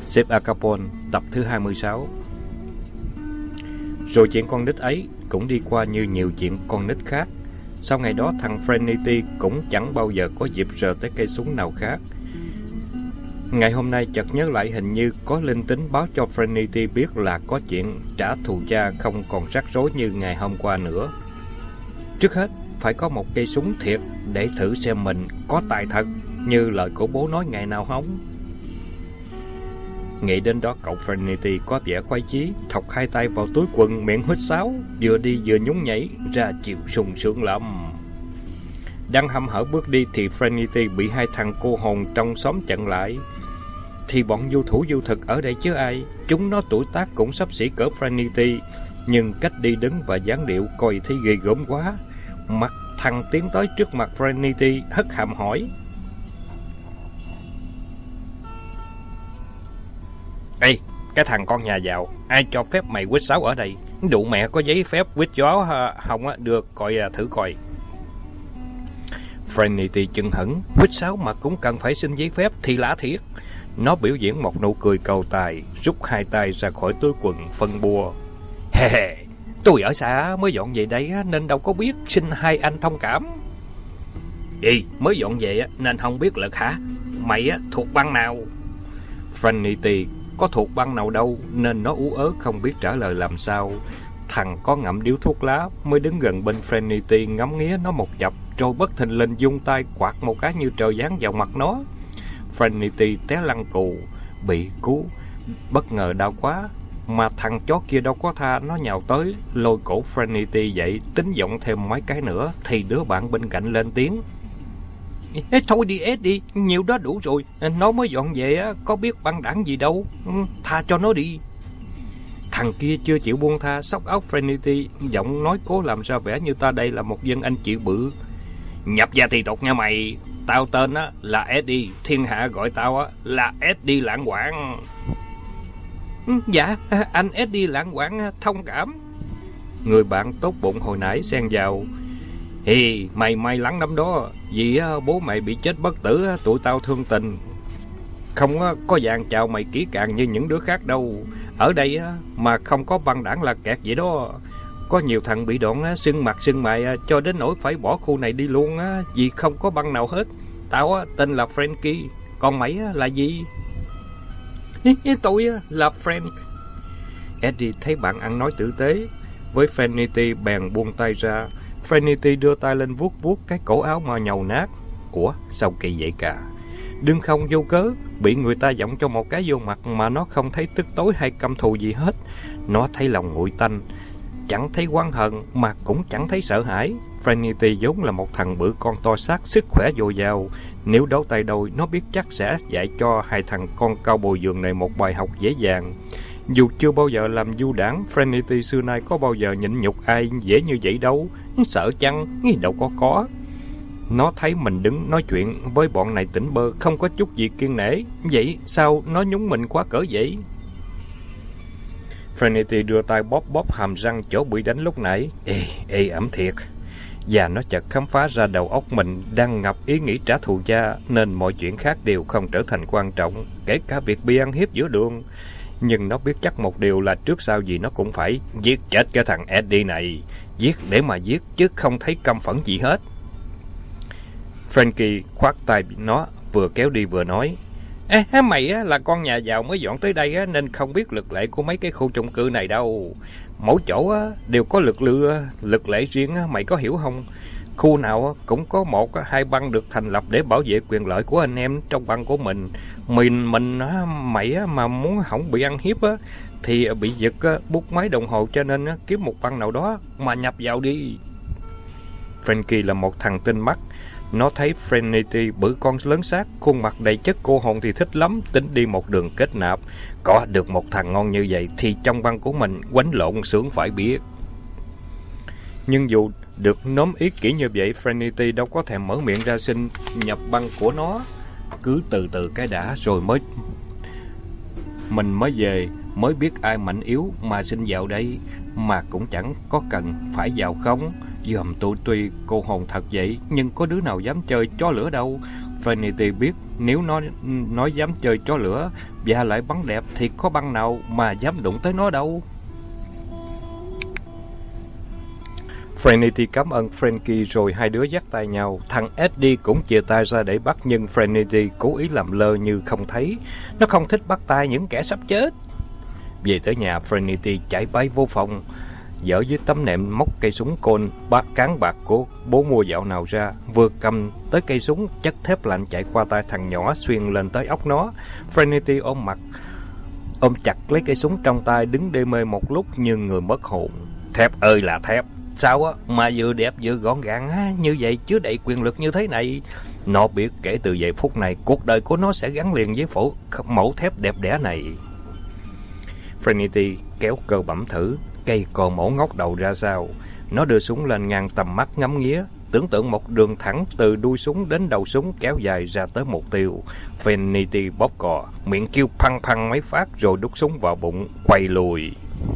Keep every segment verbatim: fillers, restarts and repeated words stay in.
Sếp Al Capone, tập thứ hai mươi sáu. Rồi chuyện con nít ấy cũng đi qua như nhiều chuyện con nít khác. Sau ngày đó thằng Frenity cũng chẳng bao giờ có dịp rờ tới cây súng nào khác. Ngày hôm nay chợt nhớ lại hình như có linh tính báo cho Frenity biết là có chuyện trả thù cha không còn rắc rối như ngày hôm qua nữa. Trước hết, phải có một cây súng thiệt để thử xem mình có tài thật như lời của bố nói ngày nào không. Nghĩ đến đó cậu Frenity có vẻ khoái chí, thọc hai tay vào túi quần, miệng huýt sáo, vừa đi vừa nhún nhảy, ra chiều sung sướng lắm. Đang hăm hở bước đi thì Frenity bị hai thằng cô hồn trong xóm chặn lại. Thì bọn du thủ du thực ở đây chứ ai, chúng nó tuổi tác cũng xấp xỉ cỡ Frenity, nhưng cách đi đứng và dáng điệu coi thấy ghê gớm quá. Mặt thằng tiến tới trước mặt Frenity hất hàm hỏi: "Ê, cái thằng con nhà giàu, ai cho phép mày quýt sáo ở đây? Đủ mẹ có giấy phép quýt gió không á, được coi thử coi." Frenity chừng hững, quýt sáo mà cũng cần phải xin giấy phép thì lạ thiệt. Nó biểu diễn một nụ cười cầu tài, rút hai tay ra khỏi túi quần phân bua: "Hè hè, tôi ở xa mới dọn về đây nên đâu có biết, xin hai anh thông cảm." "Gì, mới dọn về nên không biết lực hả? Mày thuộc băng nào?" Frenity có thuộc băng nào đâu nên nó ú ớ không biết trả lời làm sao. Thằng có ngậm điếu thuốc lá mới đứng gần bên Frenity ngắm nghía nó một chập, rồi bất thình lình vung tay quạt một cái như trời giáng vào mặt nó. Frenity té lăn cù, bị cứu, bất ngờ đau quá. Mà thằng chó kia đâu có tha, nó nhào tới, lôi cổ Frenity dậy, tính giọng thêm mấy cái nữa, thì đứa bạn bên cạnh lên tiếng: "Ê, thôi đi Ed đi, nhiều đó đủ rồi, nó mới dọn về, có biết băng đảng gì đâu, tha cho nó đi." Thằng kia chưa chịu buông tha, xốc áo Frenity, giọng nói cố làm ra vẻ như ta đây là một dân anh chịu bự: "Nhập gia thì tục nha mày, tao tên á là Eddie, thiên hạ gọi tao á là Eddie Lãng Quảng." "Dạ, anh Eddie Lãng Quảng thông cảm." Người bạn tốt bụng hồi nãy xen vào: "Hi, mày may lắm lắm đó, vì bố mày bị chết bất tử, tụi tao thương tình. Không có dàn chào mày kỹ càng như những đứa khác đâu. Ở đây mà không có băng đảng là kẹt vậy đó. Có nhiều thằng bị đoạn sưng mặt sưng mày cho đến nỗi phải bỏ khu này đi luôn vì không có băng nào hết. Tao tên là Frankie, còn mày là gì?" "Tôi là Frank." Eddie thấy bạn ăn nói tử tế với Frenity bèn buông tay ra. Frenity đưa tay lên vuốt vuốt cái cổ áo mà nhầu nát. Ủa, sao kỳ vậy cả? Đừng không vô cớ bị người ta giọng cho một cái vô mặt mà nó không thấy tức tối hay căm thù gì hết. Nó thấy lòng nguội tanh, chẳng thấy oán hận mà cũng chẳng thấy sợ hãi. Frenity vốn là một thằng bự con to xác, sức khỏe dồi dào. Nếu đấu tay đôi, nó biết chắc sẽ dạy cho hai thằng con cao bồi giường này một bài học dễ dàng. Dù chưa bao giờ làm du đảng, Frenity xưa nay có bao giờ nhịn nhục ai dễ như vậy đâu. Sợ chăng? Đâu có có. Nó thấy mình đứng nói chuyện với bọn này tỉnh bơ, không có chút gì kiêng nể. Vậy sao nó nhúng mình quá cỡ vậy? Frenity đưa tay bóp bóp hàm răng chỗ bị đánh lúc nãy. Ê, ê ẩm thiệt. Và nó chợt khám phá ra đầu óc mình đang ngập ý nghĩ trả thù cha, nên mọi chuyện khác đều không trở thành quan trọng, kể cả việc bị ăn hiếp giữa đường. Nhưng nó biết chắc một điều là trước sau gì nó cũng phải giết chết cái thằng Eddie này. Giết để mà giết, chứ không thấy căm phẫn gì hết. Frankie khoát tay nó, vừa kéo đi vừa nói: "Ê, mày á, là con nhà giàu mới dọn tới đây á, nên không biết luật lệ của mấy cái khu chung cư này đâu. Mỗi chỗ á, đều có luật lệ, luật lệ riêng á, mày có hiểu không? Khu nào á, cũng có một hai băng được thành lập để bảo vệ quyền lợi của anh em trong băng của mình. Mình mình á, mày á, mà muốn không bị ăn hiếp á, thì bị giật á, bút máy đồng hồ, cho nên á, kiếm một băng nào đó mà nhập vào đi." Frankie là một thằng tinh mắt. Nó thấy Frenity bự con lớn xác, khuôn mặt đầy chất cô hồn thì thích lắm, tính đi một đường kết nạp. Có được một thằng ngon như vậy thì trong băng của mình quánh lộn sướng phải biết. Nhưng dù được nóm ý kỹ như vậy, Frenity đâu có thèm mở miệng ra xin nhập băng của nó. Cứ từ từ cái đã rồi mới mình mới về, mới biết ai mạnh yếu mà xin vào đây. Mà cũng chẳng có cần phải vào không. Dòm tôi tuy cô hồn thật vậy, nhưng có đứa nào dám chơi chó lửa đâu. Vanity biết Nếu nó nói dám chơi chó lửa và lại bắn đẹp thì có băng nào mà dám đụng tới nó đâu. Trinity cảm ơn Frankie rồi hai đứa dắt tay nhau. Thằng Eddie cũng chia tay ra để bắt, nhưng Trinity cố ý làm lơ như không thấy. Nó không thích bắt tay những kẻ sắp chết. Về tới nhà, Trinity chạy bay vô phòng, dở dưới tấm nệm móc cây súng côn bát cán bạc của bố mua dạo nào ra, vừa cầm tới cây súng, chất thép lạnh chạy qua tay thằng nhỏ xuyên lên tới óc nó. Trinity ôm mặt, ôm chặt lấy cây súng trong tay, đứng đê mê một lúc như người mất hồn. Thép ơi là thép, sao á mà vừa đẹp vừa gọn gàng á, như vậy chứa đầy quyền lực như thế này. Nó biết kể từ giây phút này, cuộc đời của nó sẽ gắn liền với phổ mẫu thép đẹp đẽ này. Trinity kéo cơ bẩm thử cây còn mổ ngóc đầu ra sao. Nó đưa súng lên ngang tầm mắt ngắm nghía, tưởng tượng một đường thẳng từ đuôi súng đến đầu súng kéo dài ra tới mục tiêu. Trinity bóp cò, miệng kêu phăng phăng mấy phát rồi đút súng vào bụng, quay lùi.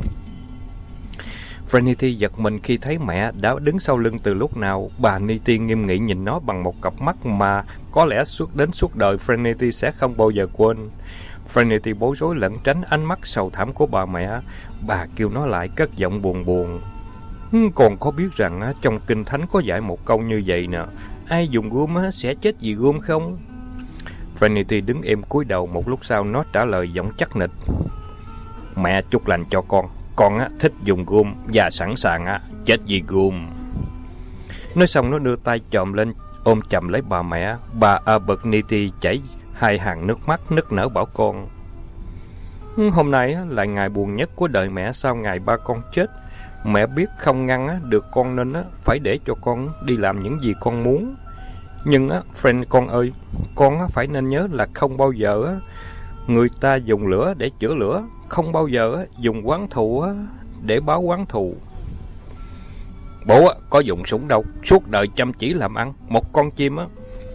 Trinity giật mình khi thấy mẹ đã đứng sau lưng từ lúc nào. Bà Niti nghiêm nghị nhìn nó bằng một cặp mắt mà có lẽ suốt đến suốt đời Trinity sẽ không bao giờ quên. Trinity bối rối lẩn tránh ánh mắt sầu thảm của bà mẹ. Bà kêu nó lại cất giọng buồn buồn. Còn có biết rằng trong Kinh Thánh có dạy một câu như vậy nè: ai dùng gươm sẽ chết vì gươm không? Trinity đứng im cúi đầu, một lúc sau nó trả lời giọng chắc nịch: mẹ chúc lành cho con. Con á, thích dùng gươm và sẵn sàng á, chết vì gươm. Nói xong nó đưa tay chồm lên ôm chầm lấy bà mẹ. Bà Abernethy chảy hai hàng nước mắt nức nở bảo con: hôm nay á, là ngày buồn nhất của đời mẹ sau ngày ba con chết. Mẹ biết không ngăn á, được con nên á, phải để cho con đi làm những gì con muốn. Nhưng á, friend con ơi, con á, phải nên nhớ là không bao giờ á, người ta dùng lửa để chữa lửa, không bao giờ á, dùng oán thù á, để báo oán thù. Bố á, có dùng súng đâu, suốt đời chăm chỉ làm ăn. Một con chim á,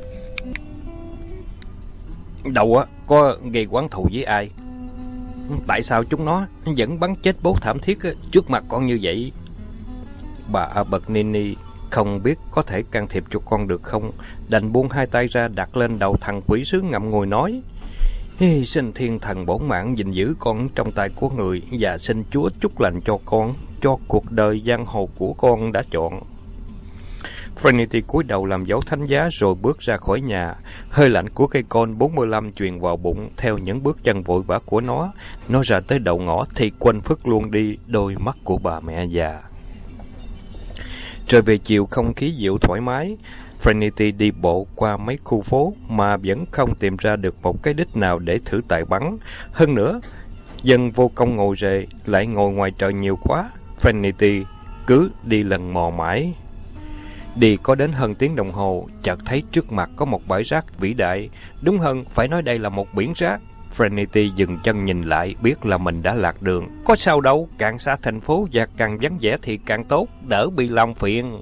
đâu á, có gây oán thù với ai. Tại sao chúng nó vẫn bắn chết bố thảm thiết á, trước mặt con như vậy? Bà Abernethy không biết có thể can thiệp cho con được không, đành buông hai tay ra đặt lên đầu thằng quỷ sứ ngậm ngùi nói: Hi, xin thiên thần bổn mạng gìn giữ con trong tay của người, và xin Chúa chúc lành cho con, cho cuộc đời giang hồ của con đã chọn. Trinity cúi đầu làm dấu thánh giá rồi bước ra khỏi nhà. Hơi lạnh của cây côn bốn mươi lăm truyền vào bụng theo những bước chân vội vã của nó. Nó ra tới đầu ngõ thì quên phức luôn đi đôi mắt của bà mẹ già. Trời về chiều, không khí dịu thoải mái. Trinity đi bộ qua mấy khu phố mà vẫn không tìm ra được một cái đích nào để thử tài bắn. Hơn nữa, dân vô công ngồi rề, lại ngồi ngoài trời nhiều quá. Trinity cứ đi lần mò mãi. Đi có đến hơn tiếng đồng hồ, chợt thấy trước mặt có một bãi rác vĩ đại. Đúng hơn, phải nói đây là một biển rác. Trinity dừng chân nhìn lại, biết là mình đã lạc đường. Có sao đâu, càng xa thành phố và càng vắng vẻ thì càng tốt, đỡ bị làm phiền.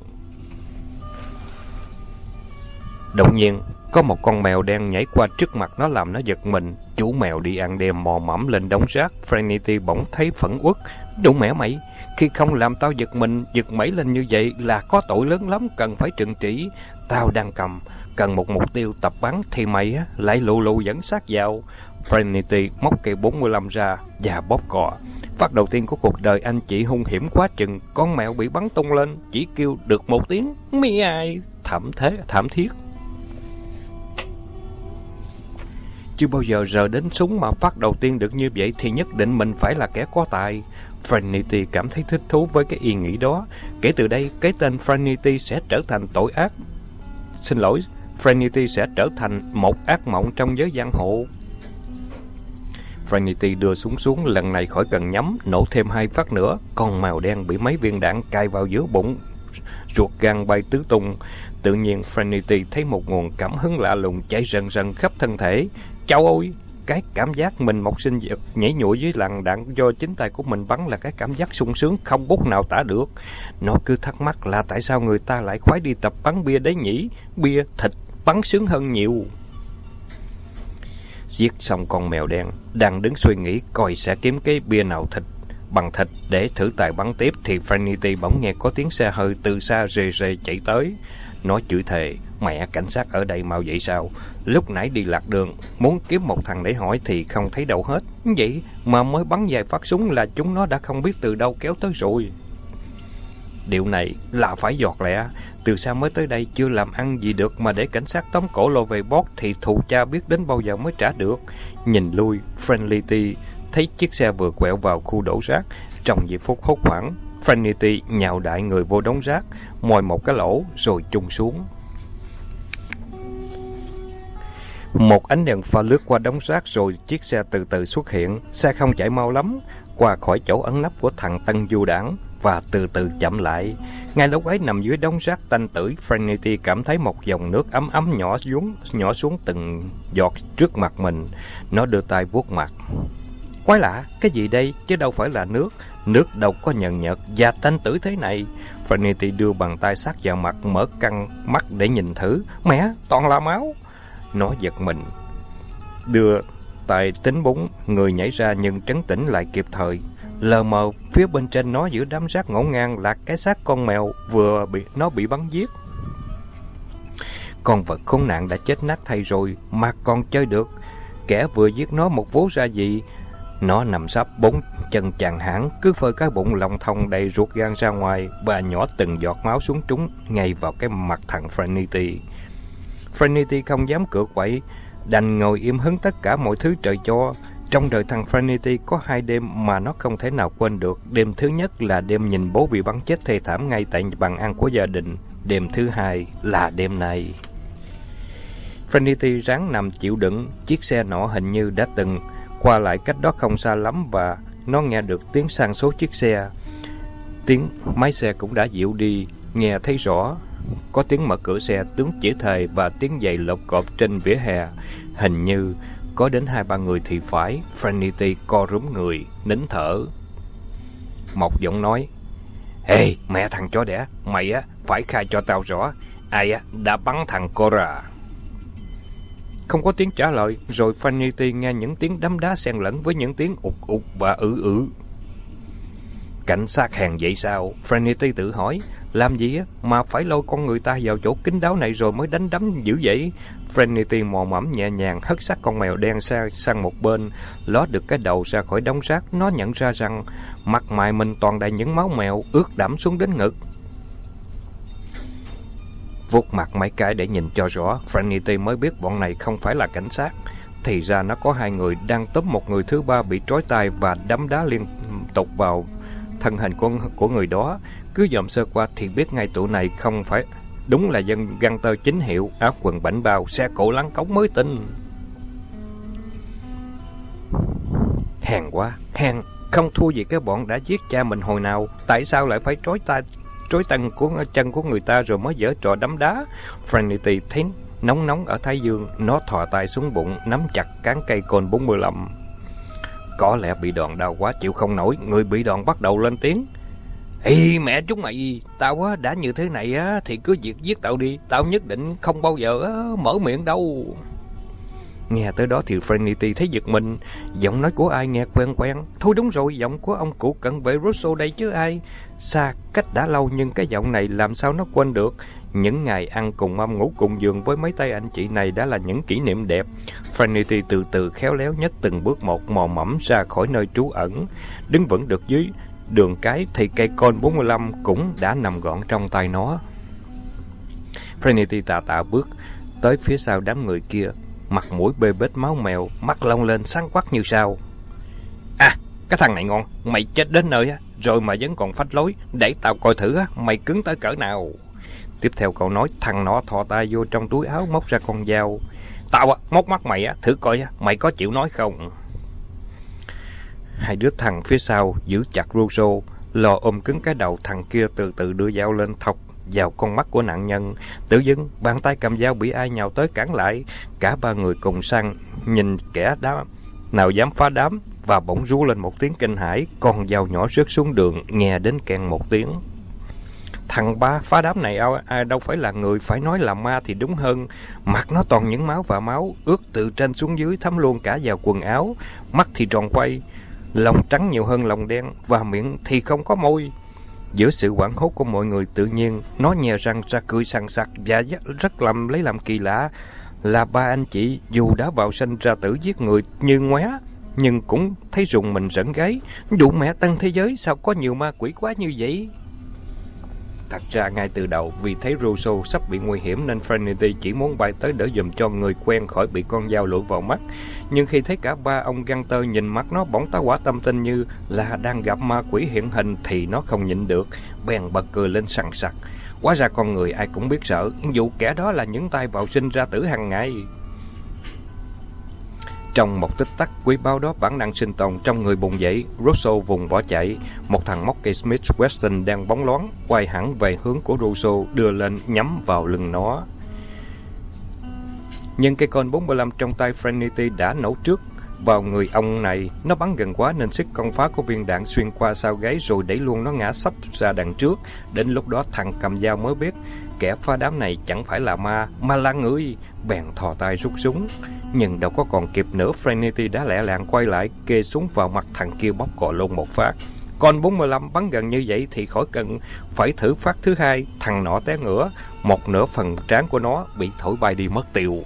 Đột nhiên, có một con mèo đen nhảy qua trước mặt nó làm nó giật mình. Chủ mèo đi ăn đêm mò mẫm lên đống rác. Trinity bỗng thấy phẫn uất. Đủ mẹ mày, khi không làm tao giật mình, giật mẩy lên như vậy là có tội lớn lắm, cần phải trừng trị. Tao đang cầm, cần một mục tiêu tập bắn thì mày á, lại lù lù dẫn sát vào. Trinity móc cây bốn mươi lăm ra và bóp cò. Phát đầu tiên của cuộc đời anh chị hung hiểm quá chừng. Con mèo bị bắn tung lên, chỉ kêu được một tiếng mi ai, thảm thế, thảm thiết. Chưa bao giờ rờ đến súng mà phát đầu tiên được như vậy thì nhất định mình phải là kẻ có tài. Trinity cảm thấy thích thú với cái ý nghĩ đó. Kể từ đây, cái tên Trinity sẽ trở thành tội ác. Xin lỗi, Trinity sẽ trở thành một ác mộng trong giới giang hồ. Trinity đưa súng xuống, lần này khỏi cần nhắm, nổ thêm hai phát nữa. Con mèo đen bị mấy viên đạn cài vào giữa bụng, ruột gan bay tứ tung. Tự nhiên Trinity thấy một nguồn cảm hứng lạ lùng chạy rần rần khắp thân thể. Chao ôi! Cái cảm giác mình một sinh vật nhảy nhụa dưới làn đạn do chính tay của mình bắn là cái cảm giác sung sướng không bút nào tả được. Nó cứ thắc mắc là tại sao người ta lại khoái đi tập bắn bia đấy nhỉ? Bia thịt bắn sướng hơn nhiều. Giết xong con mèo đen, đang đứng suy nghĩ coi sẽ kiếm cái bia nào thịt bằng thịt để thử tài bắn tiếp thì Trinity bỗng nghe có tiếng xe hơi từ xa rề rề chạy tới. Nó chửi thề, Mẹ, cảnh sát ở đây mau vậy sao? Lúc nãy đi lạc đường, muốn kiếm một thằng để hỏi thì không thấy đâu hết. Vậy mà mới bắn vài phát súng là chúng nó đã không biết từ đâu kéo tới rồi. Điều này là phải giọt lẹ. Từ sao mới tới đây chưa làm ăn gì được mà để cảnh sát tóm cổ lôi về bót thì thù cha biết đến bao giờ mới trả được. Nhìn lui, Friendly thấy chiếc xe vừa quẹo vào khu đổ rác. Trong giây phút hốt hoảng, Friendly nhào đại người vô đống rác, moi một cái lỗ rồi chùng xuống. Một ánh đèn pha lướt qua đống rác rồi chiếc xe từ từ xuất hiện. Xe không chạy mau lắm, qua khỏi chỗ ẩn nấp của thằng Tân Du Đảng và từ từ chậm lại. Ngay lúc ấy nằm dưới đống rác tanh tưởi, Friendly cảm thấy một dòng nước ấm ấm nhỏ xuống, nhỏ xuống từng giọt trước mặt mình. Nó đưa tay vuốt mặt. Quái lạ, cái gì đây chứ đâu phải là nước. Nước đâu có nhợn nhợt và tanh tưởi thế này. Friendly đưa bàn tay sát vào mặt, mở căng mắt để nhìn thử. Mẹ, toàn là máu. Nó giật mình, đưa tay tính búng, người nhảy ra nhưng trấn tĩnh lại kịp thời. Lờ mờ phía bên trên nó giữa đám rác ngổn ngang là cái xác con mèo vừa bị nó bị bắn giết. Con vật khốn nạn đã chết nát thay rồi mà còn chơi được. Kẻ vừa giết nó một vố ra gì. Nó nằm sấp bốn chân chàng hãng, cứ phơi cái bụng lòng thòng đầy ruột gan ra ngoài và nhỏ từng giọt máu xuống trúng ngay vào cái mặt thằng Friendly. Friendly không dám cựa quậy, đành ngồi im hứng tất cả mọi thứ trời cho. Trong đời thằng Friendly có hai đêm mà nó không thể nào quên được. Đêm thứ nhất là đêm nhìn bố bị bắn chết thê thảm ngay tại bàn ăn của gia đình. Đêm thứ hai là đêm này. Friendly ráng nằm chịu đựng. Chiếc xe nọ hình như đã từng qua lại cách đó không xa lắm và nó nghe được tiếng sang số chiếc xe. Tiếng máy xe cũng đã dịu đi, nghe thấy rõ. Có tiếng mở cửa xe, tiếng chỉ thề và tiếng giày lộp cộp trên vỉa hè. Hình như có đến hai ba người thì phải. Friendly co rúm người, nín thở. Một giọng nói: Ê, mẹ thằng chó đẻ, mày á phải khai cho tao rõ, ai á đã bắn thằng Cora. Không có tiếng trả lời, rồi Friendly nghe những tiếng đấm đá xen lẫn với những tiếng ụt ụt và ử ử. Cảnh sát hèn vậy sao? Friendly tự hỏi. Làm gì á mà phải lôi con người ta vào chỗ kín đáo này rồi mới đánh đấm dữ vậy? Friendly mò mẫm nhẹ nhàng hất xác con mèo đen sang, sang một bên, ló được cái đầu ra khỏi đống rác. Nó nhận ra rằng mặt mày mình toàn đầy những máu mèo ướt đẫm xuống đến ngực. Vuốt mặt mấy cái để nhìn cho rõ, Friendly mới biết bọn này không phải là cảnh sát. Thì ra nó có hai người đang tóm một người thứ ba bị trói tay và đấm đá liên tục vào thân hình của, của người đó. Cứ dòm sơ qua thì biết ngay tụi này không phải, đúng là dân găng tơ chính hiệu, áo quần bảnh bao, xe cộ lăn cống mới tin. Hèn quá, hèn, không thua gì cái bọn đã giết cha mình hồi nào. Tại sao lại phải trói tay, trói chân của chân của người ta rồi mới giở trò đấm đá? Friendly thấy nóng nóng ở thái dương, nó thò tay xuống bụng, nắm chặt cán cây côn bốn mươi lăm. Có lẽ bị đòn đau quá chịu không nổi, người bị đòn bắt đầu lên tiếng. Ê mẹ chúng mày, tao á đã như thế này á thì cứ việc giết tao đi, tao nhất định không bao giờ á, mở miệng đâu. Nghe tới đó thì Friendly thấy giật mình. Giọng nói của ai nghe quen quen. Thôi đúng rồi, giọng của ông cụ cận vệ Russo đây chứ ai. Xa cách đã lâu nhưng cái giọng này làm sao nó quên được. Những ngày ăn cùng mâm ngủ cùng giường với mấy tay anh chị này đã là những kỷ niệm đẹp. Friendly từ từ khéo léo nhất từng bước một mò mẫm ra khỏi nơi trú ẩn. Đứng vững được dưới đường cái thì cây côn bốn mươi lăm cũng đã nằm gọn trong tay nó. Friendly tạ tạ bước tới phía sau đám người kia, mặt mũi bê bết máu mèo, mắt long lên sáng quắc như sao. À, cái thằng này ngon, mày chết đến nơi á, rồi mà vẫn còn phách lối, để tao coi thử á, mày cứng tới cỡ nào. Tiếp theo cậu nói, thằng nó thò tay vô trong túi áo móc ra con dao. Tao á, móc mắt mày á, thử coi á, mày có chịu nói không? Hai đứa thằng phía sau giữ chặt Russo, lò ôm cứng cái đầu. Thằng kia từ từ đưa dao lên thọc vào con mắt của nạn nhân. Tự dưng bàn tay cầm dao bị ai nhào tới cản lại. Cả ba người cùng sang nhìn kẻ đó nào dám phá đám, và bỗng rú lên một tiếng kinh hãi. Con dao nhỏ rớt xuống đường, nghe đến keng một tiếng. Thằng ba phá đám này ai đâu phải là người, phải nói là ma thì đúng hơn. Mặt nó toàn những máu và máu, ướt từ trên xuống dưới thấm luôn cả vào quần áo. Mắt thì tròn quay, lòng trắng nhiều hơn lòng đen, và miệng thì không có môi. Giữa sự hoảng hốt của mọi người, tự nhiên nó nhè răng ra cười sằng sặc và rất làm lấy làm kỳ lạ là ba anh chị dù đã vào sinh ra tử giết người như ngoé, nhưng cũng thấy rùng mình rợn gáy. Đủ mẹ tân thế giới, sao có nhiều ma quỷ quá như vậy? Thật ra ngay từ đầu, vì thấy Rousseau sắp bị nguy hiểm nên Trinity chỉ muốn bay tới đỡ giùm cho người quen khỏi bị con dao lụi vào mắt. Nhưng khi thấy cả ba ông Gunter nhìn mặt nó bỗng tá hỏa tâm tin như là đang gặp ma quỷ hiện hình thì nó không nhịn được, bèn bật cười lên sằng sặc. Hóa ra con người ai cũng biết sợ, dù kẻ đó là những tay vào sinh ra tử hàng ngày. Trong một tích tắc quý báu đó, bản năng sinh tồn trong người bùng dậy. Rousseau vùng bỏ chạy. Một thằng Monkey Smith Wesson đang bóng loáng quay hẳn về hướng của Rousseau, đưa lên nhắm vào lưng nó. Nhưng cây côn bốn mươi lăm trong tay Trinity đã nổ trước vào người ông này. Nó bắn gần quá nên sức công phá của viên đạn xuyên qua sau gáy rồi đẩy luôn nó ngã sấp ra đằng trước. Đến lúc đó thằng cầm dao mới biết kẻ phá đám này chẳng phải là ma, mà là người. Bèn thò tay rút súng. Nhưng đâu có còn kịp nữa, Trinity đã lẹ làng quay lại, kê súng vào mặt thằng kia bóp cò luôn một phát. Còn bốn mươi lăm bắn gần như vậy thì khỏi cần phải thử phát thứ hai. Thằng nọ té ngửa, một nửa phần trán của nó bị thổi bay đi mất tiêu.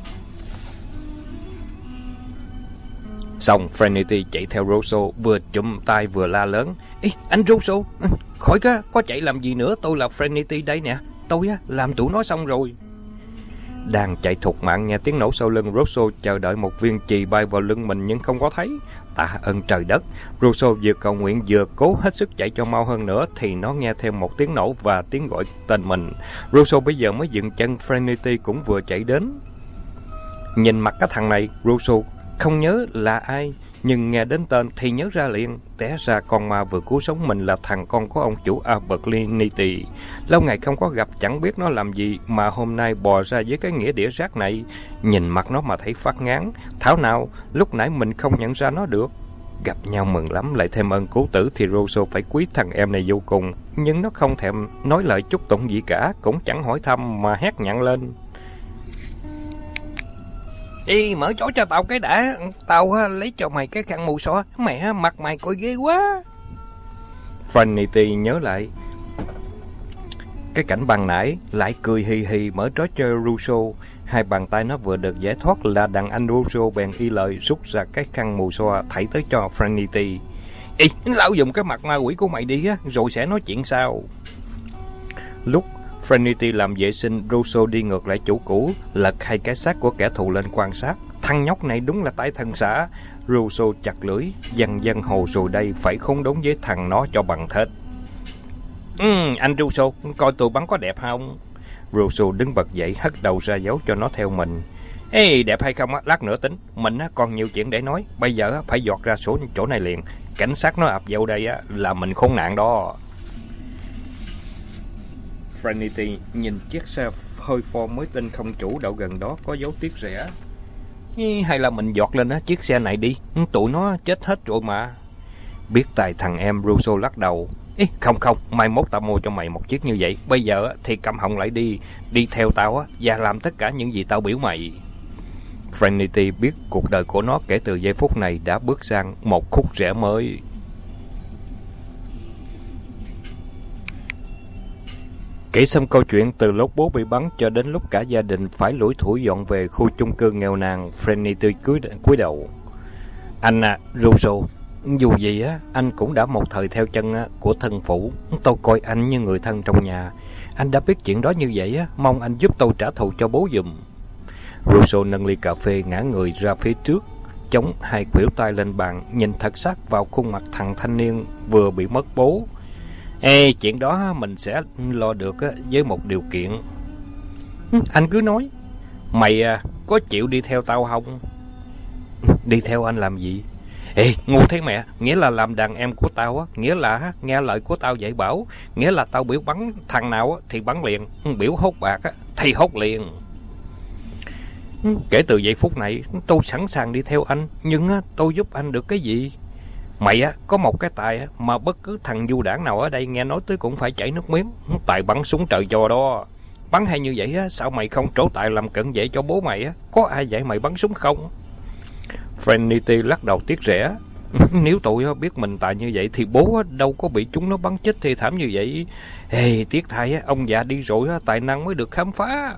Xong, Trinity chạy theo Rousseau, vừa chụm tay vừa la lớn: "Ê, anh Rousseau, khỏi có, có chạy làm gì nữa, tôi là Trinity đây nè, tôi á, làm tụi nó xong rồi." Đang chạy thục mạng nghe tiếng nổ sau lưng, Rousseau chờ đợi một viên chì bay vào lưng mình nhưng không có thấy. Tạ ơn trời đất, Rousseau vừa cầu nguyện vừa cố hết sức chạy cho mau hơn nữa thì nó nghe thêm một tiếng nổ và tiếng gọi tên mình. Rousseau bây giờ mới dừng chân, Trinity cũng vừa chạy đến. Nhìn mặt cái thằng này, Rousseau không nhớ là ai, nhưng nghe đến tên thì nhớ ra liền. Té ra con ma vừa cứu sống mình là thằng con của ông chủ Albert Linity. Lâu ngày không có gặp, chẳng biết nó làm gì mà hôm nay bò ra với cái nghĩa đĩa rác này. Nhìn mặt nó mà thấy phát ngán. Thảo nào lúc nãy mình không nhận ra nó được. Gặp nhau mừng lắm, lại thêm ơn cứu tử thì Rousseau phải quý thằng em này vô cùng. Nhưng nó không thèm nói lời chúc tụng gì cả, cũng chẳng hỏi thăm mà hét nhặn lên: "Đi mở chỗ cho tao cái đã, tao ha, lấy cho mày cái khăn mù xõa, mẹ mặt mày coi ghê quá." Trinity nhớ lại cái cảnh ban nãy, lại cười hì hì mở trói cho Rousseau. Hai bàn tay nó vừa được giải thoát là đàn anh Rousseau bèn y lời rút ra cái khăn mù xoa thảy tới cho Trinity. "Ê, lau dùng cái mặt ma quỷ của mày đi á, rồi sẽ nói chuyện sau." Lúc Trinity làm vệ sinh, Rousseau đi ngược lại chỗ cũ, lật hai cái xác của kẻ thù lên quan sát. Thằng nhóc này đúng là tay thần xã. Rousseau chặt lưỡi, dần dần hồ rồi đây, phải khốn đốn với thằng nó cho bằng thết. Ừ, anh Rousseau, coi tôi bắn có đẹp không?" Rousseau đứng bật dậy, hất đầu ra dấu cho nó theo mình. "Ê, đẹp hay không á, lát nữa tính. Mình á còn nhiều chuyện để nói. Bây giờ á phải giọt ra số chỗ này liền. Cảnh sát nó ập vào đây á là mình khốn nạn đó." Trinity nhìn chiếc xe hơi Ford mới tinh không chủ đậu gần đó có dấu tiếc rẻ. "Hay là mình giọt lên á chiếc xe này đi, tụi nó chết hết rồi mà." Biết tài thằng em, Rousseau lắc đầu. "Ê, không không, mai mốt tao mua cho mày một chiếc như vậy. Bây giờ thì cầm họng lại đi, đi theo tao á và làm tất cả những gì tao biểu mày." Trinity biết cuộc đời của nó kể từ giây phút này đã bước sang một khúc rẽ mới. Kể xong câu chuyện từ lúc bố bị bắn cho đến lúc cả gia đình phải lủi thủi dọn về khu chung cư nghèo nàn, Trinity cúi cúi đầu. "Anh à, Rousseau, dù gì á, anh cũng đã một thời theo chân á, của thân phụ. Tôi coi anh như người thân trong nhà. Anh đã biết chuyện đó như vậy á, mong anh giúp tôi trả thù cho bố giùm." Rousseau nâng ly cà phê ngã người ra phía trước, chống hai khuỷu tay lên bàn, nhìn thật sát vào khuôn mặt thằng thanh niên vừa bị mất bố. "Ê, chuyện đó mình sẽ lo được á, với một điều kiện." "Anh cứ nói." "Mày à, có chịu đi theo tao không?" "Đi theo anh làm gì?" "Ê, ngu thế mẹ, nghĩa là làm đàn em của tao á, nghĩa là nghe lời của tao dạy bảo, nghĩa là tao biểu bắn thằng nào á thì bắn liền, biểu hốt bạc á thì hốt liền." "Kể từ giây phút này, tôi sẵn sàng đi theo anh, nhưng á, tôi giúp anh được cái gì?" "Mày á, có một cái tài á, mà bất cứ thằng du đảng nào ở đây nghe nói tới cũng phải chảy nước miếng, tài bắn súng trời cho đó. Bắn hay như vậy á, sao mày không trổ tài làm cận vệ cho bố mày á? Có ai dạy mày bắn súng không?" Trinity lắc đầu tiếc rẻ. Nếu tôi biết mình tài như vậy thì bố đâu có bị chúng nó bắn chết thê thảm như vậy. Ê, tiếc thay ông già đi rồi tài năng mới được khám phá.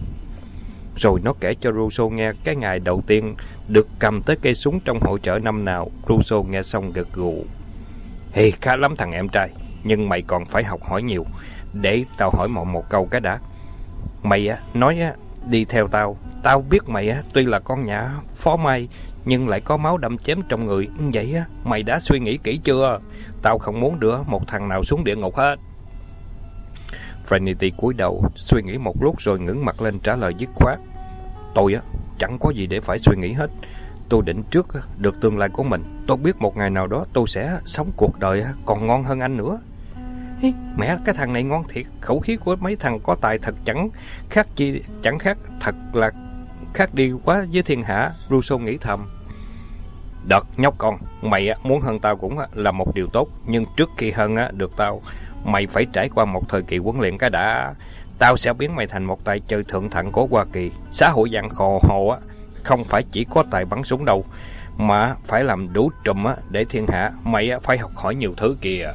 Rồi nó kể cho Rousseau nghe cái ngày đầu tiên được cầm tới cây súng trong hội chợ năm nào. Rousseau nghe xong gật gù. Ê, khá lắm thằng em trai, nhưng mày còn phải học hỏi nhiều. Để tao hỏi một một câu cái đã. Mày á, nói á, đi theo tao. Tao biết mày á, tuy là con nhà phó mai, nhưng lại có máu đâm chém trong người. Vậy á, mày đã suy nghĩ kỹ chưa? Tao không muốn đưa một thằng nào xuống địa ngục hết. Trinity cúi đầu, suy nghĩ một lúc rồi ngẩng mặt lên trả lời dứt khoát. Tôi á, chẳng có gì để phải suy nghĩ hết. Tôi định trước được tương lai của mình. Tôi biết một ngày nào đó tôi sẽ sống cuộc đời còn ngon hơn anh nữa. Mẹ, cái thằng này ngon thiệt. Khẩu khí của mấy thằng có tài thật chẳng khác chi, chẳng khác thật là khác đi quá với thiên hạ. Rousseau nghĩ thầm. Đợt nhóc con, mày muốn hơn tao cũng là một điều tốt. Nhưng trước khi hơn được tao, mày phải trải qua một thời kỳ huấn luyện cái đã. Tao sẽ biến mày thành một tay chơi thượng thặng của Hoa Kỳ. Xã hội giang hồ hồ á, không phải chỉ có tài bắn súng đâu, mà phải làm đủ trùm á để thiên hạ. Mày phải học hỏi nhiều thứ kìa.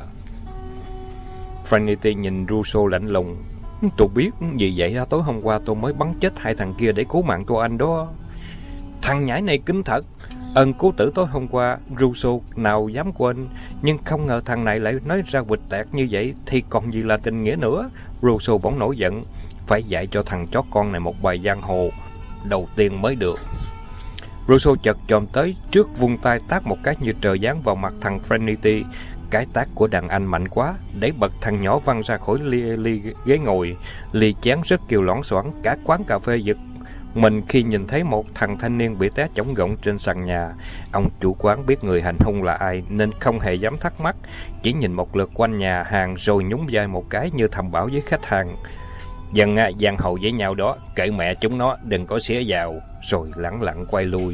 Trinity nhìn Rousseau lạnh lùng. Tôi biết, vì vậy tối hôm qua tôi mới bắn chết hai thằng kia để cứu mạng cho anh đó. Thằng nhãi này kinh thật. Ân cứu tử tối hôm qua, Rousseau nào dám quên. Nhưng không ngờ thằng này lại nói ra quịch tẹt như vậy, thì còn gì là tình nghĩa nữa. Rousseau bỗng nổi giận. Phải dạy cho thằng chó con này một bài giang hồ đầu tiên mới được. Rousseau chợt chồm tới trước, vung tay tát một cái như trời giáng vào mặt thằng Trinity. Cái tát của đàn anh mạnh quá, để bật thằng nhỏ văng ra khỏi ly, ly ghế ngồi. Ly chén rất kêu loảng xoảng, cả quán cà phê giật mình khi nhìn thấy một thằng thanh niên bị té chổng gọng trên sàn nhà. Ông chủ quán biết người hành hung là ai nên không hề dám thắc mắc, chỉ nhìn một lượt quanh nhà hàng rồi nhún vai một cái như thầm bảo với khách hàng. Dân giang hồ với nhau đó, kệ mẹ chúng nó, đừng có xía vào. Rồi lẳng lặng quay lui.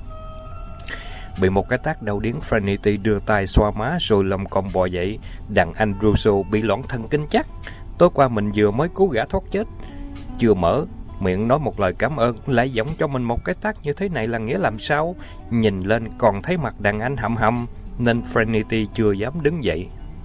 Bị một cái tát đau điếng, Trinity đưa tay xoa má rồi lầm còng bò dậy. Đàn anh Rousseau bị loạn thần kinh chắc. Tối qua mình vừa mới cứu gã thoát chết. Chưa mở miệng nói một lời cảm ơn, lại giọng cho mình một cái tát như thế này là nghĩa làm sao? Nhìn lên còn thấy mặt đàn anh hậm hậm, nên Trinity chưa dám đứng dậy.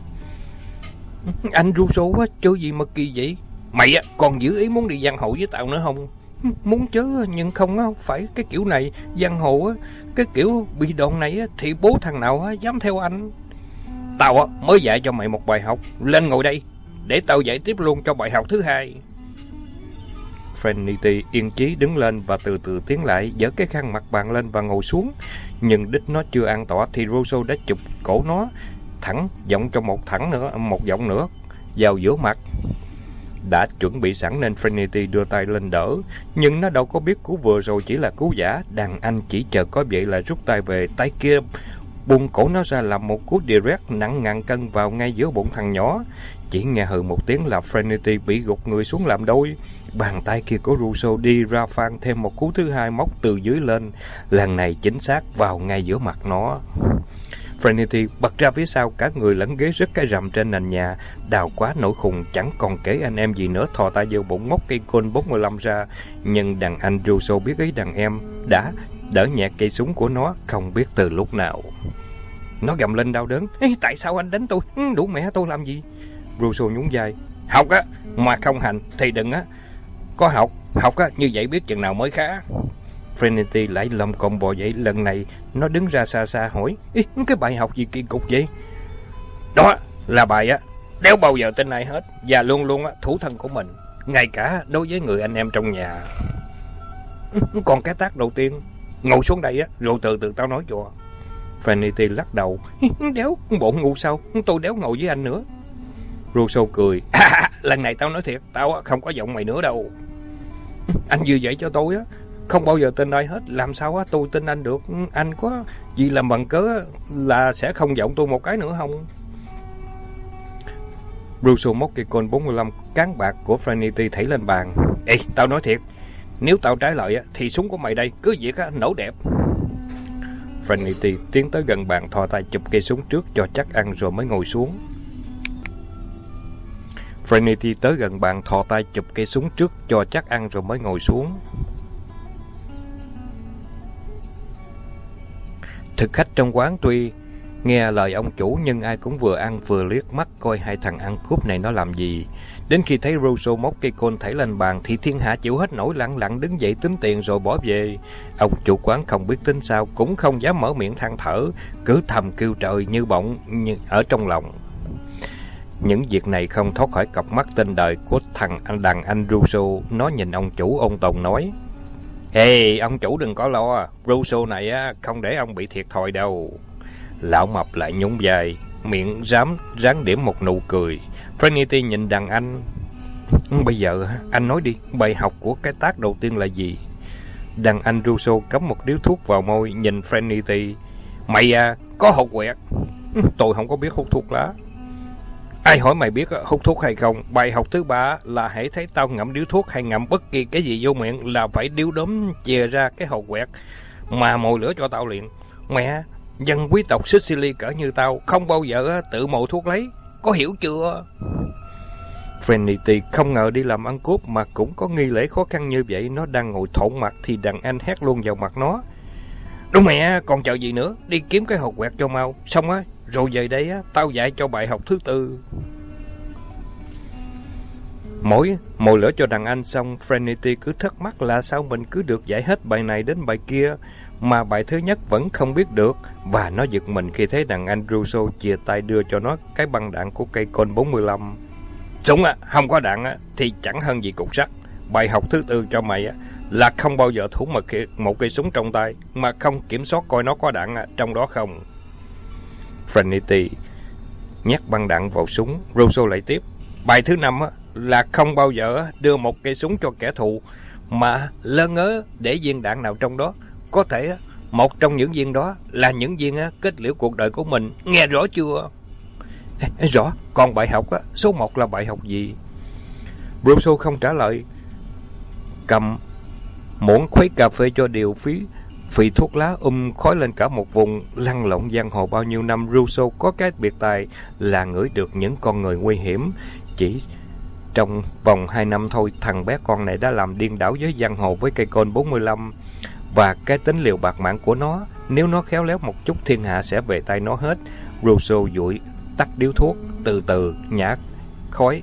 Anh Rousseau á, chơi gì mà kỳ vậy? Mày á, còn giữ ý muốn đi giang hồ với tao nữa không? Muốn chứ, nhưng không á, phải cái kiểu này, giang hồ á, cái kiểu bị đòn này á, thì bố thằng nào á, dám theo anh. Tao á, mới dạy cho mày một bài học, lên ngồi đây, để tao dạy tiếp luôn cho bài học thứ hai. Trinity yên chí đứng lên và từ từ tiến lại, giở cái khăn mặt bàn lên và ngồi xuống. Nhưng đích nó chưa an tọa thì Rousseau đã chụp cổ nó thẳng, giọng cho một thẳng nữa, một giọng nữa vào giữa mặt. Đã chuẩn bị sẵn nên Trinity đưa tay lên đỡ, nhưng nó đâu có biết cú vừa rồi chỉ là cú giả. Đàn anh chỉ chờ có vậy là rút tay về, tay kia buông cổ nó ra làm một cú direct nặng ngàn cân vào ngay giữa bụng thằng nhỏ. Chỉ nghe hừ một tiếng là Trinity bị gục người xuống làm đôi. Bàn tay kia của Rousseau đi ra phang thêm một cú thứ hai móc từ dưới lên, lần này chính xác vào ngay giữa mặt nó. Trinity bật ra phía sau, cả người lẫn ghế rớt cái rầm trên nền nhà. Đau quá nổi khùng, chẳng còn kể anh em gì nữa, thò tay vô bụng móc cây côn bốn mươi lăm ra. Nhưng đàn anh Rousseau biết ý đàn em, đã đỡ nhẹ cây súng của nó, không biết từ lúc nào. Nó gầm lên đau đớn. Ê, tại sao anh đánh tôi? Đủ mẹ tôi làm gì? Rousseau nhún vai. Học á, mà không hành thì đừng á. Có học, học á, như vậy biết chừng nào mới khá. Trinity lại lầm còng bò dậy, lần này nó đứng ra xa xa hỏi. Ý, cái bài học gì kỳ cục vậy? Đó là bài á, đéo bao giờ tin ai hết, và luôn luôn á, thủ thân của mình, ngay cả đối với người anh em trong nhà. Còn cái tác đầu tiên, ngồi xuống đây á, rồi từ từ tao nói cho. Trinity lắc đầu. Đéo, bộ ngu sao, tôi đéo ngồi với anh nữa. Rousseau cười. À, lần này tao nói thiệt, tao không có giọng mày nữa đâu. Anh vừa dạy cho tôi á, không bao giờ tin ai hết, làm sao á tôi tin anh được? Anh có gì làm bằng cớ là sẽ không giọng tôi một cái nữa không? Rousseau móc cây côn bốn mươi lăm cán bạc của Trinity thảy lên bàn. Ê, tao nói thiệt, nếu tao trái lời á thì súng của mày đây, cứ việc á nổ đẹp. Trinity tiến tới gần bàn, thò tay chụp cây súng trước cho chắc ăn rồi mới ngồi xuống. Trinity tới gần bàn, thò tay chụp cây súng trước cho chắc ăn rồi mới ngồi xuống. Thực khách trong quán tuy Nghe lời ông chủ nhưng ai cũng vừa ăn vừa liếc mắt coi hai thằng ăn cướp này nó làm gì. Đến khi thấy Rousseau móc cây côn thảy lên bàn thì thiên hạ chịu hết nổi, lặng lặng đứng dậy tính tiền rồi bỏ về. Ông chủ quán không biết tính sao, cũng không dám mở miệng than thở, cứ thầm kêu trời như bỗng như ở trong lòng. Những việc này không thoát khỏi cặp mắt tên đời của thằng anh đàn anh Rousseau. Nó nhìn ông chủ ôn tồn nói: Ê, ông chủ đừng có lo, Rousseau này á không để ông bị thiệt thòi đâu. Lão mập lại nhún vai, miệng rám ráng điểm một nụ cười. Trinity nhìn đàn anh: Bây giờ anh nói đi, bài học của cái tác đầu tiên là gì? Đàn anh Rousseau cắm một điếu thuốc vào môi, nhìn Trinity: Mày à, có hột quẹt. Tôi không có biết hút thuốc lá. Ai hỏi mày biết hút thuốc hay không? Bài học thứ ba là hãy thấy tao ngậm điếu thuốc hay ngậm bất kỳ cái gì vô miệng là phải điếu đốm chìa ra cái hột quẹt mà mồi lửa cho tao liền. Mẹ, dân quý tộc Sicily cỡ như tao không bao giờ tự mồi thuốc lấy, có hiểu chưa? Trinity không ngờ đi làm ăn cướp mà cũng có nghi lễ khó khăn như vậy. Nó đang ngồi thộn mặt thì đàn anh hét luôn vào mặt nó: Đúng mẹ, còn chờ gì nữa, đi kiếm cái hột quẹt cho mau, xong á rồi về đây á tao dạy cho bài học thứ tư. Mỗi mồi lửa cho đàn anh xong, Trinity cứ thắc mắc là sao mình cứ được dạy hết bài này đến bài kia mà bài thứ nhất vẫn không biết được, và nó giật mình khi thấy đàn anh Rousseau chìa tay đưa cho nó cái băng đạn của cây Colt bốn mươi lăm. Súng á, không có đạn á thì chẳng hơn gì cục sắt. Bài học thứ tư cho mày á là không bao giờ thủ một, một cây súng trong tay mà không kiểm soát coi nó có đạn á, trong đó không. Trinity nhét băng đạn vào súng. Rousseau lại tiếp: Bài thứ năm á là không bao giờ đưa một cây súng cho kẻ thù mà lơ ngớ để viên đạn nào trong đó. Có thể một trong những viên đó là những viên kết liễu cuộc đời của mình. Nghe rõ chưa? Ê, rõ. Còn bài học á, số một là bài học gì? Rousseau không trả lời, cầm muỗng khuấy cà phê cho điều phí phì thuốc lá um khói lên cả một vùng. Lăn lộn giang hồ bao nhiêu năm, Rousseau có cái biệt tài là ngửi được những con người nguy hiểm. Chỉ trong vòng hai năm thôi, thằng bé con này đã làm điên đảo với giang hồ với cây Colt bốn mươi lăm. Và cái tính liều bạc mạng của nó, nếu nó khéo léo một chút, thiên hạ sẽ về tay nó hết. Rousseau dụi tắt điếu thuốc, từ từ nhả khói.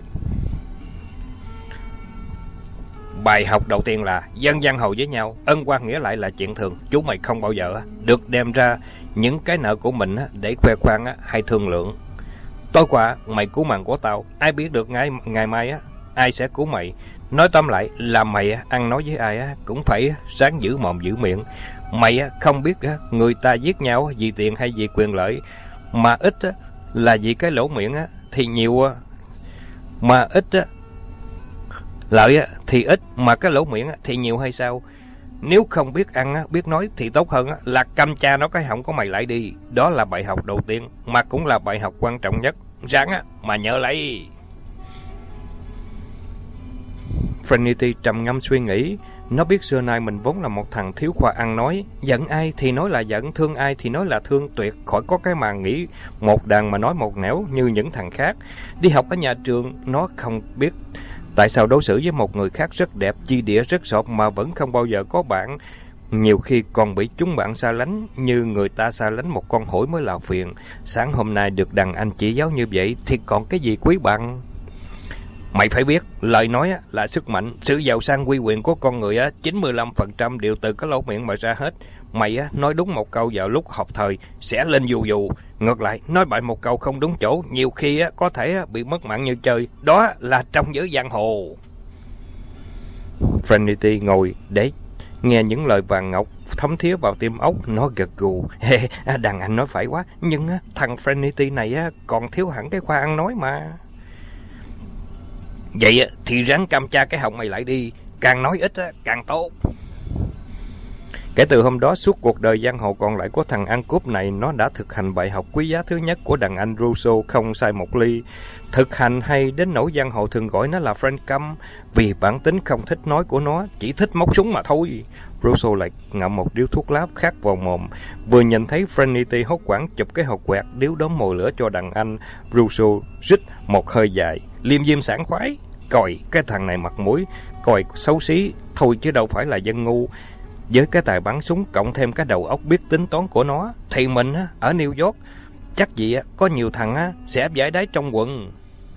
Bài học đầu tiên là dân giang hồ với nhau, ân oán nghĩa lại là chuyện thường. Chú mày không bao giờ được đem ra những cái nợ của mình để khoe khoang hay thương lượng. Tối qua mày cứu mạng của tao, ai biết được ngày, ngày mai á ai sẽ cứu mày. Nói tóm lại là mày ăn nói với ai á cũng phải ráng giữ mồm giữ miệng. Mày không biết người ta giết nhau vì tiền hay vì quyền lợi, mà ít là vì cái lỗ miệng thì nhiều, mà ít lợi thì ít mà cái lỗ miệng thì nhiều hay sao? Nếu không biết ăn biết nói thì tốt hơn là câm cha nó cái họng của mày lại đi. Đó là bài học đầu tiên mà cũng là bài học quan trọng nhất. Ráng mà nhớ lấy. Trinity trầm ngâm suy nghĩ. Nó biết xưa nay mình vốn là một thằng thiếu khoa ăn nói. Giận ai thì nói là giận, thương ai thì nói là thương, tuyệt khỏi có cái mà nghĩ một đằng mà nói một nẻo như những thằng khác. Đi học ở nhà trường, nó không biết tại sao đối xử với một người khác rất đẹp, chi đĩa rất sọp mà vẫn không bao giờ có bạn. Nhiều khi còn bị chúng bạn xa lánh, như người ta xa lánh một con hổi mới là phiền. Sáng hôm nay được đàn anh chỉ giáo như vậy thì còn cái gì quý bằng. Mày phải biết, lời nói là sức mạnh. Sự giàu sang uy quyền của con người chín mươi lăm phần trăm đều từ cái lỗ miệng mà ra hết. Mày nói đúng một câu vào lúc học thời sẽ lên dù dù. Ngược lại, nói bậy một câu không đúng chỗ, nhiều khi có thể bị mất mạng như chơi. Đó là trong giới giang hồ. Trinity ngồi để nghe những lời vàng ngọc thấm thía vào tim ốc. Nó gật gù. Đàn anh nói phải quá, nhưng thằng Trinity này còn thiếu hẳn cái khoa ăn nói mà. Vậy thì ráng cam cha cái họng mày lại đi, càng nói ít càng tốt. Kể từ hôm đó, suốt cuộc đời giang hồ còn lại của thằng ăn cướp này, nó đã thực hành bài học quý giá thứ nhất của đàn anh Rousseau không sai một ly. Thực hành hay đến nỗi giang hồ thường gọi nó là friend căm, vì bản tính không thích nói của nó, chỉ thích móc súng mà thôi. Rousseau lại ngậm một điếu thuốc lá khác vào mồm. Vừa nhìn thấy Trinity hốt hoảng chụp cái hộp quẹt điếu đốm mồi lửa cho đàn anh, Rousseau rít một hơi dài, liêm diêm sảng khoái. Coi cái thằng này mặt mũi, coi xấu xí thôi chứ đâu phải là dân ngu. Với cái tài bắn súng cộng thêm cái đầu óc biết tính toán của nó, thì mình ở New York Chắc gì á, có nhiều thằng á sẽ áp giải đáy trong quần.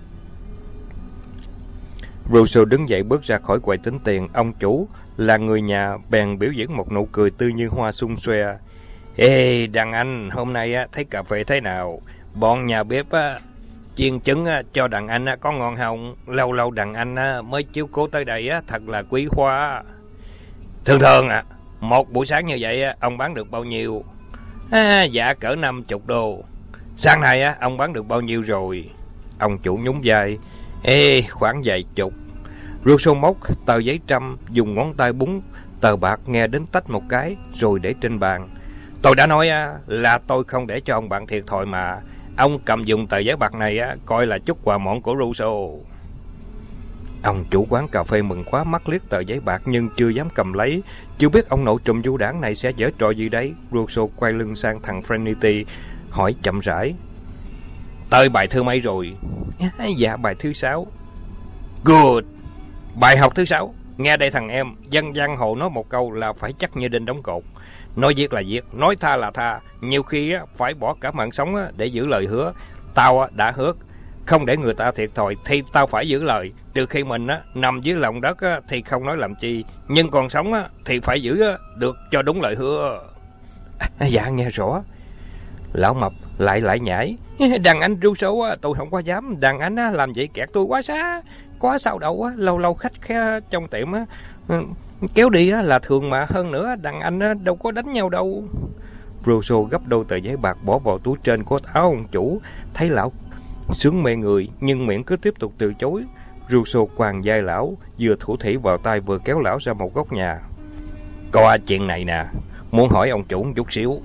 Russo đứng dậy bước ra khỏi quầy tính tiền. Ông chủ là người nhà bèn biểu diễn một nụ cười tươi như hoa sum xoe. Ê, đàn anh, hôm nay á thấy cà phê thế nào? Bọn nhà bếp á chiên trứng á, cho đàn anh á có ngon không? Lâu lâu đàn anh á mới chiếu cố tới đây á, thật là quý hóa. Thường thường à, một buổi sáng như vậy á, ông bán được bao nhiêu? À, dạ cỡ năm chục đô. Sáng nay á, ông bán được bao nhiêu rồi? Ông chủ nhún vai. Ê, khoảng vài chục. Russo móc tờ giấy trăm, dùng ngón tay búng tờ bạc nghe đến tách một cái, rồi để trên bàn. Tôi đã nói á, là tôi không để cho ông bạn thiệt thòi mà. Ông cầm dùng tờ giấy bạc này á, coi là chút quà mọn của Russo. Ông chủ quán cà phê mừng quá, mắt liếc tờ giấy bạc nhưng chưa dám cầm lấy. Chưa biết ông nội trùm du đảng này sẽ giở trò gì đấy. Russo quay lưng sang thằng Frenity, hỏi chậm rãi. Tới bài thứ mấy rồi? Dạ, bài thứ sáu. Good. Bài học thứ sáu. Nghe đây thằng em, dân giang hồ nói một câu là phải chắc như đinh đóng cột. Nói viết là viết, nói tha là tha. Nhiều khi á, phải bỏ cả mạng sống á, để giữ lời hứa. Tao á, đã hứa không để người ta thiệt thòi thì tao phải giữ lời. Trừ khi mình á, nằm dưới lòng đất á, thì không nói làm chi. Nhưng còn sống á, thì phải giữ á, được cho đúng lời hứa. À, dạ nghe rõ. Lão Mập lại lại nhảy. Đàn anh Russo á, tôi không có dám. Đàn anh á, làm vậy kẹt tôi quá xa. Quá sao đâu á, lâu lâu khách khe trong tiệm á kéo đi á là thường mà. Hơn nữa đàn anh á, đâu có đánh nhau đâu. Russo gấp đôi tờ giấy bạc bỏ vào túi trên của áo ông chủ. Thấy lão sướng mê người nhưng miệng cứ tiếp tục từ chối. Russo quàng vai lão, vừa thủ thỉ vào tay vừa kéo lão ra một góc nhà. Có chuyện này nè, muốn hỏi ông chủ một chút xíu.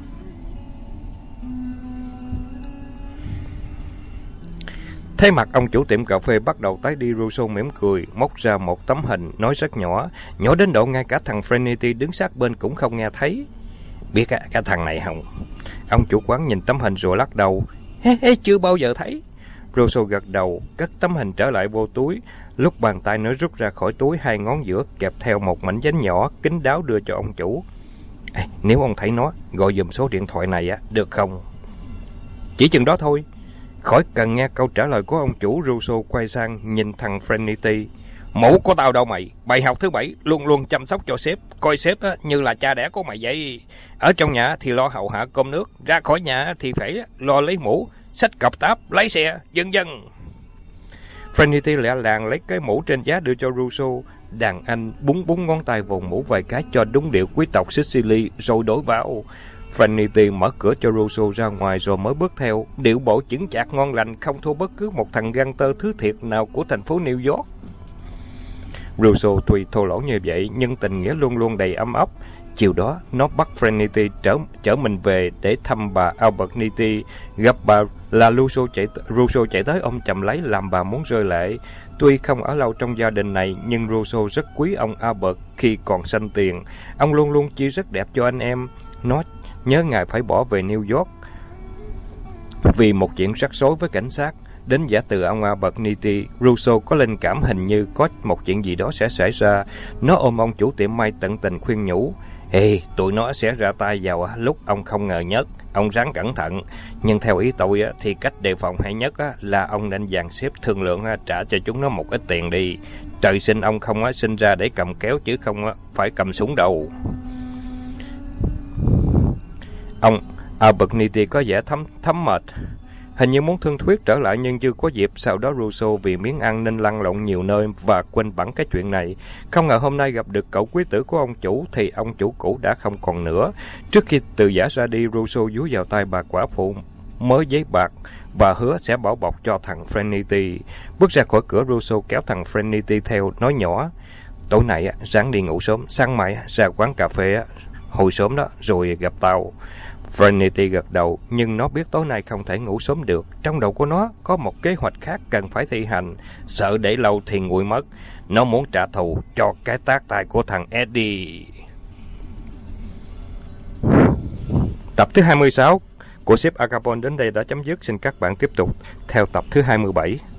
Thấy mặt ông chủ tiệm cà phê bắt đầu tái đi, Russo mỉm cười, móc ra một tấm hình, nói rất nhỏ, nhỏ đến độ ngay cả thằng Frenity đứng sát bên cũng không nghe thấy. Biết cả, cả thằng này không? Ông chủ quán nhìn tấm hình rồi lắc đầu. Hê, hê, chưa bao giờ thấy. Russo gật đầu, cất tấm hình trở lại vô túi. Lúc bàn tay nó rút ra khỏi túi, hai ngón giữa kẹp theo một mảnh giấy nhỏ, kín đáo đưa cho ông chủ. Ê, nếu ông thấy nó, gọi giùm số điện thoại này á, được không? Chỉ chừng đó thôi. Khỏi cần nghe câu trả lời của ông chủ, Russo quay sang nhìn thằng Frenity. Mũ của tao đâu mày? Bài học thứ bảy, luôn luôn chăm sóc cho sếp. Coi sếp á, như là cha đẻ của mày vậy. Ở trong nhà thì lo hậu hạ cơm nước. Ra khỏi nhà thì phải lo lấy mũ, xách cặp táp, lái xe, vân vân. Frenity lẹ làng lấy cái mũ trên giá đưa cho Russo. Đàn anh búng búng ngón tay vùng mũ vài cái cho đúng điệu quý tộc Sicily rồi đổi vào. Frenity mở cửa cho Russo ra ngoài rồi mới bước theo, điệu bộ chững chạc ngon lành, không thua bất cứ một thằng găng tơ thứ thiệt nào của thành phố New York. Russo tuy thô lỗ như vậy nhưng tình nghĩa luôn luôn đầy ấm ấp. Chiều đó, nó bắt Frenity trở, chở mình về để thăm bà Albertini. Gặp bà là Russo chạy, Russo chạy tới ôm chầm lấy làm bà muốn rơi lệ. Tuy không ở lâu trong gia đình này nhưng Russo rất quý ông Albert khi còn xanh tiền. Ông luôn luôn chia rất đẹp cho anh em. Nó nhớ ngài phải bỏ về New York vì một chuyện rắc rối với cảnh sát. Đến giả từ ông Albertini, Russo có linh cảm hình như có một chuyện gì đó sẽ xảy ra. Nó ôm ông chủ tiệm may tận tình khuyên nhủ. Ê, tụi nó sẽ ra tay vào lúc ông không ngờ nhất. Ông ráng cẩn thận. Nhưng theo ý tôi thì cách đề phòng hay nhất là ông nên dàn xếp thương lượng trả cho chúng nó một ít tiền đi. Trời sinh ông không sinh ra để cầm kéo chứ không phải cầm súng đâu. Ông Albertini có vẻ thấm, thấm mệt. Hình như muốn thương thuyết trở lại nhưng chưa có dịp. Sau đó Russo vì miếng ăn nên lăn lộn nhiều nơi và quên bẵng cái chuyện này. Không ngờ hôm nay gặp được cậu quý tử của ông chủ thì ông chủ cũ đã không còn nữa. Trước khi từ giả ra đi, Russo dúi vào tay bà quả phụ mớ giấy bạc và hứa sẽ bảo bọc cho thằng Frenity. Bước ra khỏi cửa, Russo kéo thằng Frenity theo, nói nhỏ. Tối nay ráng đi ngủ sớm, sáng mai ra quán cà phê hồi sớm đó rồi gặp tao. Frenity gật đầu, nhưng nó biết tối nay không thể ngủ sớm được. Trong đầu của nó có một kế hoạch khác cần phải thi hành. Sợ để lâu thì nguội mất. Nó muốn trả thù cho cái tác tài của thằng Eddie. Tập thứ hai mươi sáu của sếp Al Capone đến đây đã chấm dứt. Xin các bạn tiếp tục theo tập thứ hai mươi bảy.